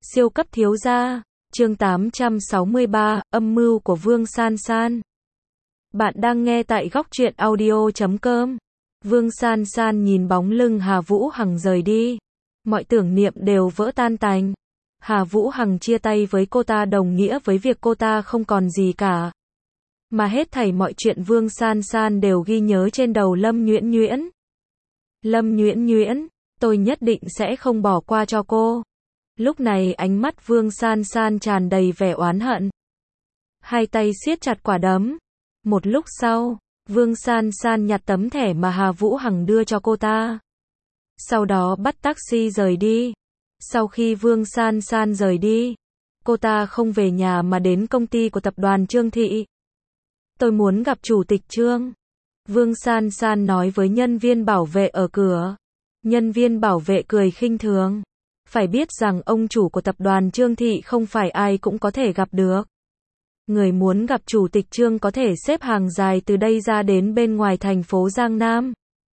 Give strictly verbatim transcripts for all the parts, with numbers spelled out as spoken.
Siêu cấp thiếu gia, chương tám trăm sáu mươi ba, âm mưu của Vương San San. Bạn đang nghe tại góc truyện audio chấm com. Vương San San nhìn bóng lưng Hà Vũ Hằng rời đi. Mọi tưởng niệm đều vỡ tan tành. Hà Vũ Hằng chia tay với cô ta đồng nghĩa với việc cô ta không còn gì cả. Mà hết thảy mọi chuyện Vương San San đều ghi nhớ trên đầu Lâm Nhuyễn Nhuyễn. Lâm Nhuyễn Nhuyễn, tôi nhất định sẽ không bỏ qua cho cô. Lúc này ánh mắt Vương San San tràn đầy vẻ oán hận. Hai tay siết chặt quả đấm. Một lúc sau, Vương San San nhặt tấm thẻ mà Hà Vũ Hằng đưa cho cô ta. Sau đó bắt taxi rời đi. Sau khi Vương San San rời đi, cô ta không về nhà mà đến công ty của tập đoàn Trương Thị. Tôi muốn gặp chủ tịch Trương. Vương San San nói với nhân viên bảo vệ ở cửa. Nhân viên bảo vệ cười khinh thường. Phải biết rằng ông chủ của tập đoàn Trương Thị không phải ai cũng có thể gặp được. Người muốn gặp chủ tịch Trương có thể xếp hàng dài từ đây ra đến bên ngoài thành phố Giang Nam.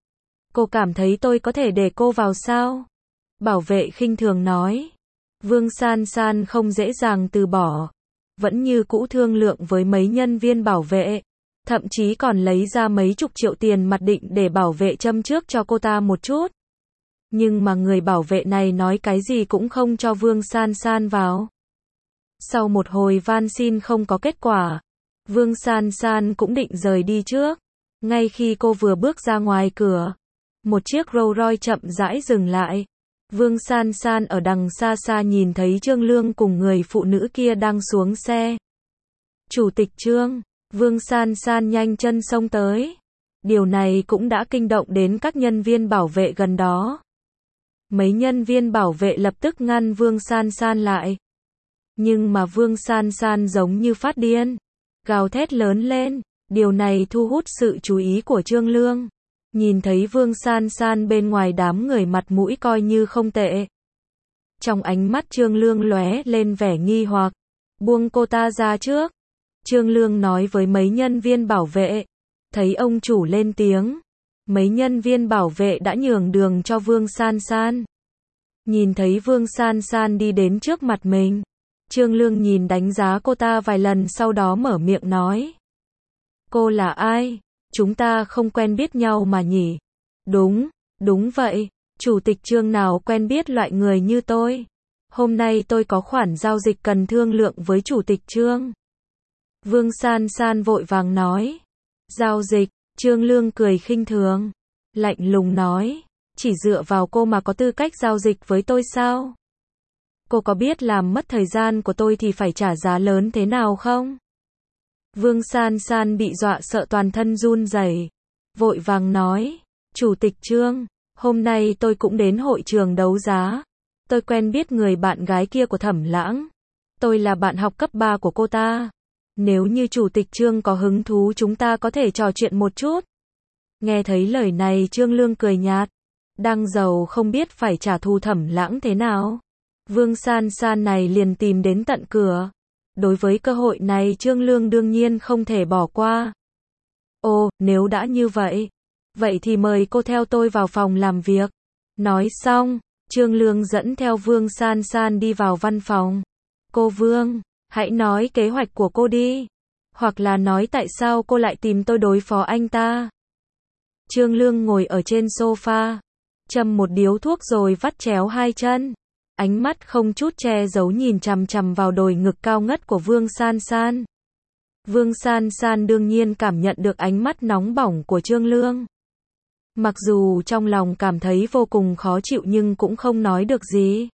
Cô cảm thấy tôi có thể để cô vào sao? Bảo vệ khinh thường nói. Vương San San không dễ dàng từ bỏ. Vẫn như cũ thương lượng với mấy nhân viên bảo vệ. Thậm chí còn lấy ra mấy chục triệu tiền mặt định để bảo vệ châm trước cho cô ta một chút. Nhưng mà người bảo vệ này nói cái gì cũng không cho Vương San San vào. Sau một hồi van xin không có kết quả, Vương San San cũng định rời đi trước. Ngay khi cô vừa bước ra ngoài cửa, một chiếc Rolls Royce chậm rãi dừng lại. Vương San San ở đằng xa xa nhìn thấy Trương Lương cùng người phụ nữ kia đang xuống xe. Chủ tịch Trương, Vương San San nhanh chân xông tới. Điều này cũng đã kinh động đến các nhân viên bảo vệ gần đó. Mấy nhân viên bảo vệ lập tức ngăn Vương San San lại. Nhưng mà Vương San San giống như phát điên. Gào thét lớn lên. Điều này thu hút sự chú ý của Trương Lương. Nhìn thấy Vương San San bên ngoài đám người mặt mũi coi như không tệ. Trong ánh mắt Trương Lương lóe lên vẻ nghi hoặc. Buông cô ta ra trước. Trương Lương nói với mấy nhân viên bảo vệ. Thấy ông chủ lên tiếng. Mấy nhân viên bảo vệ đã nhường đường cho Vương San San. Nhìn thấy Vương San San đi đến trước mặt mình. Trương Lương nhìn đánh giá cô ta vài lần sau đó mở miệng nói. Cô là ai? Chúng ta không quen biết nhau mà nhỉ? Đúng, đúng vậy. Chủ tịch Trương nào quen biết loại người như tôi? Hôm nay tôi có khoản giao dịch cần thương lượng với chủ tịch Trương. Vương San San vội vàng nói. Giao dịch? Trương Lương cười khinh thường. Lạnh lùng nói. Chỉ dựa vào cô mà có tư cách giao dịch với tôi sao? Cô có biết làm mất thời gian của tôi thì phải trả giá lớn thế nào không? Vương San San bị dọa sợ toàn thân run rẩy. Vội vàng nói. Chủ tịch Trương, hôm nay tôi cũng đến hội trường đấu giá. Tôi quen biết người bạn gái kia của Thẩm Lãng. Tôi là bạn học cấp ba của cô ta. Nếu như chủ tịch Trương có hứng thú chúng ta có thể trò chuyện một chút. Nghe thấy lời này Trương Lương cười nhạt. Đang giàu không biết phải trả thù Thẩm Lãng thế nào. Vương San San này liền tìm đến tận cửa. Đối với cơ hội này Trương Lương đương nhiên không thể bỏ qua. Ồ, nếu đã như vậy. Vậy thì mời cô theo tôi vào phòng làm việc. Nói xong, Trương Lương dẫn theo Vương San San đi vào văn phòng. Cô Vương, hãy nói kế hoạch của cô đi. Hoặc là nói tại sao cô lại tìm tôi đối phó anh ta. Trương Lương ngồi ở trên sofa. Châm một điếu thuốc rồi vắt chéo hai chân. Ánh mắt không chút che giấu nhìn chằm chằm vào đồi ngực cao ngất của Vương San San. Vương San San đương nhiên cảm nhận được ánh mắt nóng bỏng của Trương Lương. Mặc dù trong lòng cảm thấy vô cùng khó chịu nhưng cũng không nói được gì.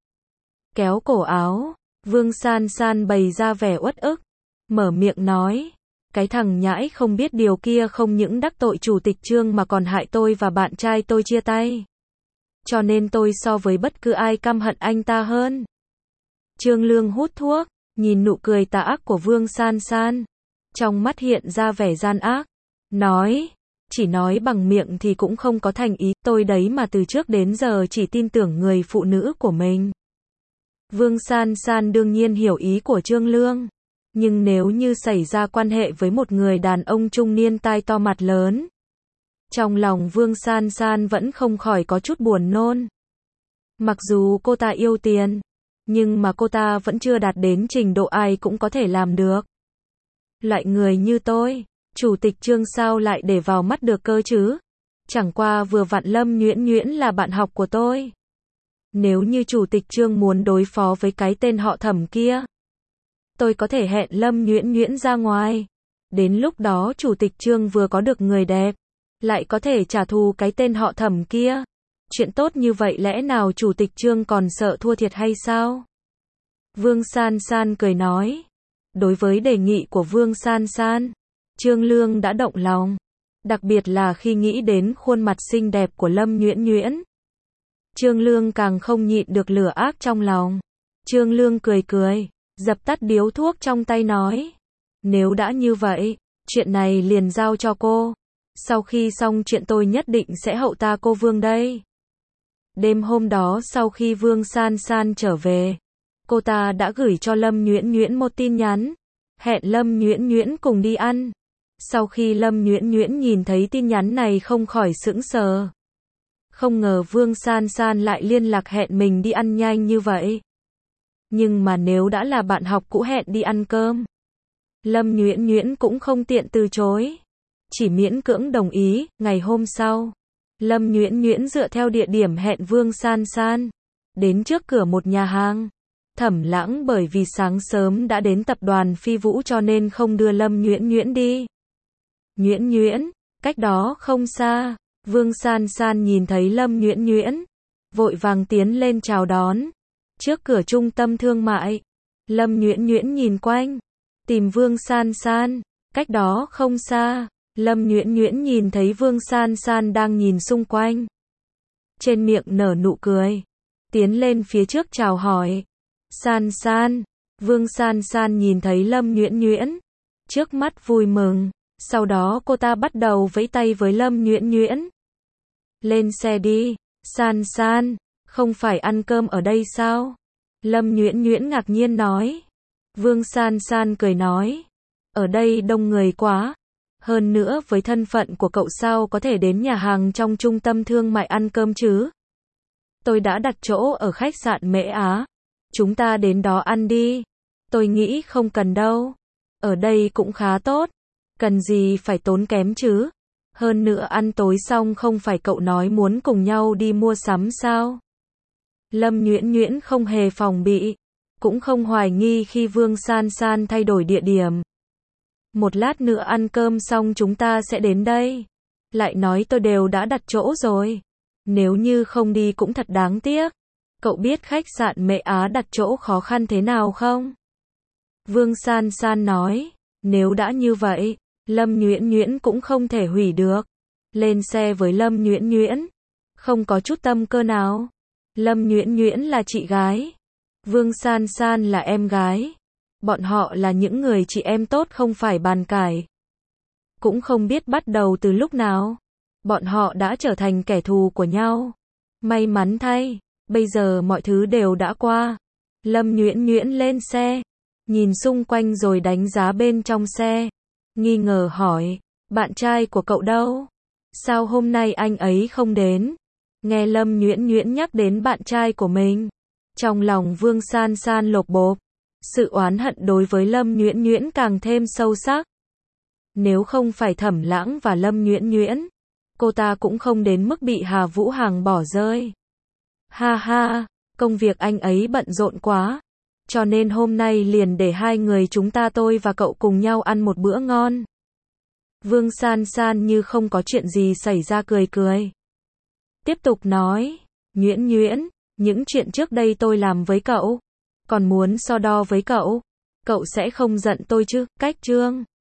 Kéo cổ áo, Vương San San bày ra vẻ uất ức. Mở miệng nói. Cái thằng nhãi không biết điều kia không những đắc tội chủ tịch Trương mà còn hại tôi và bạn trai tôi chia tay. Cho nên tôi so với bất cứ ai căm hận anh ta hơn. Trương Lương hút thuốc, nhìn nụ cười tà ác của Vương San San. Trong mắt hiện ra vẻ gian ác. Nói, chỉ nói bằng miệng thì cũng không có thành ý. Tôi đấy mà từ trước đến giờ chỉ tin tưởng người phụ nữ của mình. Vương San San đương nhiên hiểu ý của Trương Lương. Nhưng nếu như xảy ra quan hệ với một người đàn ông trung niên tai to mặt lớn. Trong lòng Vương San San vẫn không khỏi có chút buồn nôn. Mặc dù cô ta yêu tiền, Nhưng mà cô ta vẫn chưa đạt đến trình độ ai cũng có thể làm được. Loại người như tôi, Chủ tịch Trương sao lại để vào mắt được cơ chứ? Chẳng qua vừa vặn Lâm Nhuyễn Nhuyễn là bạn học của tôi. Nếu như Chủ tịch Trương muốn đối phó với cái tên họ Thẩm kia, tôi có thể hẹn Lâm Nhuyễn Nhuyễn ra ngoài. Đến lúc đó Chủ tịch Trương vừa có được người đẹp, lại có thể trả thù cái tên họ Thẩm kia. Chuyện tốt như vậy lẽ nào Chủ tịch Trương còn sợ thua thiệt hay sao? Vương San San cười nói. Đối với đề nghị của Vương San San, Trương Lương đã động lòng. Đặc biệt là khi nghĩ đến khuôn mặt xinh đẹp của Lâm Nhuyễn Nhuyễn. Trương Lương càng không nhịn được lửa ác trong lòng. Trương Lương cười cười, dập tắt điếu thuốc trong tay nói. Nếu đã như vậy, chuyện này liền giao cho cô. Sau khi xong chuyện tôi nhất định sẽ hậu ta cô Vương đây. Đêm hôm đó sau khi Vương San San trở về, cô ta đã gửi cho Lâm Nhuyễn Nhuyễn một tin nhắn, hẹn Lâm Nhuyễn Nhuyễn cùng đi ăn. Sau khi Lâm Nhuyễn Nhuyễn nhìn thấy tin nhắn này không khỏi sững sờ. Không ngờ Vương San San lại liên lạc hẹn mình đi ăn nhanh như vậy. Nhưng mà nếu đã là bạn học cũ hẹn đi ăn cơm, Lâm Nhuyễn Nhuyễn cũng không tiện từ chối, chỉ miễn cưỡng đồng ý. Ngày hôm sau, Lâm Nhuyễn Nhuyễn dựa theo địa điểm hẹn Vương San San, đến trước cửa một nhà hàng. Thẩm Lãng bởi vì sáng sớm đã đến tập đoàn Phi Vũ cho nên không đưa Lâm Nhuyễn Nhuyễn đi. Nhuyễn Nhuyễn, cách đó không xa, Vương San San nhìn thấy Lâm Nhuyễn Nhuyễn, vội vàng tiến lên chào đón. Trước cửa trung tâm thương mại, Lâm Nhuyễn Nhuyễn nhìn quanh, tìm Vương San San, cách đó không xa, Lâm Nhuyễn Nhuyễn nhìn thấy Vương San San đang nhìn xung quanh. Trên miệng nở nụ cười, tiến lên phía trước chào hỏi. San San, Vương San San nhìn thấy Lâm Nhuyễn Nhuyễn, trước mắt vui mừng, sau đó cô ta bắt đầu vẫy tay với Lâm Nhuyễn Nhuyễn. Lên xe đi, San San, không phải ăn cơm ở đây sao? Lâm Nhuyễn Nhuyễn ngạc nhiên nói. Vương San San cười nói, ở đây đông người quá, hơn nữa với thân phận của cậu sao có thể đến nhà hàng trong trung tâm thương mại ăn cơm chứ? Tôi đã đặt chỗ ở khách sạn Mễ Á, chúng ta đến đó ăn đi. Tôi nghĩ không cần đâu, ở đây cũng khá tốt, cần gì phải tốn kém chứ? Hơn nữa ăn tối xong không phải cậu nói muốn cùng nhau đi mua sắm sao? Lâm Nhuyễn Nhuyễn không hề phòng bị, cũng không hoài nghi khi Vương San San thay đổi địa điểm. Một lát nữa ăn cơm xong chúng ta sẽ đến đây. Lại nói tôi đều đã đặt chỗ rồi. Nếu như không đi cũng thật đáng tiếc. Cậu biết khách sạn Mễ Á đặt chỗ khó khăn thế nào không? Vương San San nói, nếu đã như vậy, Lâm Nhuyễn Nhuyễn cũng không thể hủy được. Lên xe với Lâm Nhuyễn Nhuyễn, không có chút tâm cơ nào. Lâm Nhuyễn Nhuyễn là chị gái, Vương San San là em gái. Bọn họ là những người chị em tốt không phải bàn cãi. Cũng không biết bắt đầu từ lúc nào, bọn họ đã trở thành kẻ thù của nhau. May mắn thay, bây giờ mọi thứ đều đã qua. Lâm Nhuyễn Nhuyễn lên xe, nhìn xung quanh rồi đánh giá bên trong xe. Nghi ngờ hỏi, bạn trai của cậu đâu? Sao hôm nay anh ấy không đến? Nghe Lâm Nhuyễn Nhuyễn nhắc đến bạn trai của mình, trong lòng Vương San San lột bột. Sự oán hận đối với Lâm Nhuyễn Nhuyễn càng thêm sâu sắc. Nếu không phải Thẩm Lãng và Lâm Nhuyễn Nhuyễn, cô ta cũng không đến mức bị Hà Vũ Hằng bỏ rơi. Ha ha, công việc anh ấy bận rộn quá, cho nên hôm nay liền để hai người chúng ta tôi và cậu cùng nhau ăn một bữa ngon. Vương San San như không có chuyện gì xảy ra cười cười. Tiếp tục nói, Nhuyễn Nhuyễn, những chuyện trước đây tôi làm với cậu, còn muốn so đo với cậu, cậu sẽ không giận tôi chứ? Cách Trương